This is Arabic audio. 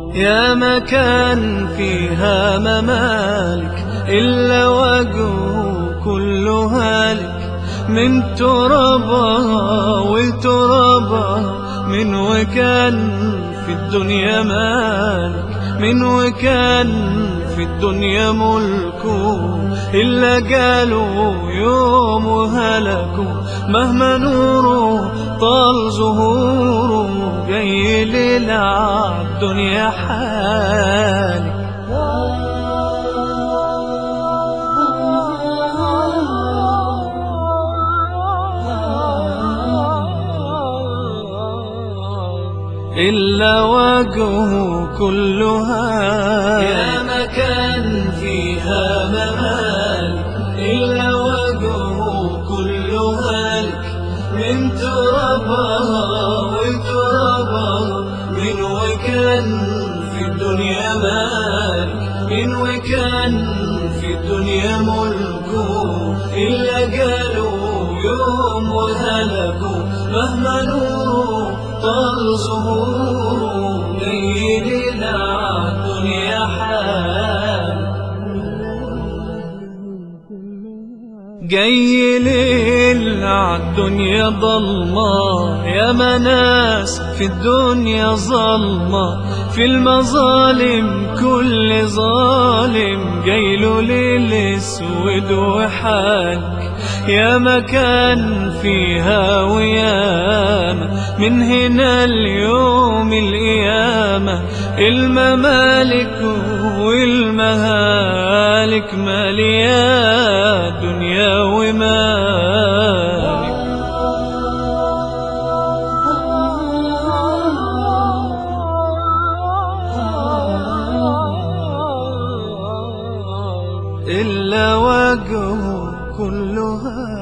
يا مكان فيها ممالك إلا وجهه كله هالك، من ترابها وترابها، من وكان في الدنيا مالك، من وكان في الدنيا ملكه، إلا جاله يوم وهلكه، مهما نوره طال ظهوره، جاي ليلة عالدنيا حالك. إلا وجهه كلها يا مكان فيها ممالك، إلا وجهه كلها لك، من ترابها وترابها، من وكان في الدنيا مالك، من وكان في الدنيا ملكه، إلا جاله يوم وهلكه، مهما نوره طال ظهوره، جاي ليلة عالدنيا حال، جاي ليل عالدنيا ضلمة، يا مناس في الدنيا ظلمة، في المظالم كل ظالم جايله ليل اسود وحالك، يا مكان فيها وياما، من هنا اليوم القيامة، الممالك والمهالك مالية دنيا ومالك. إلا وجهه كلها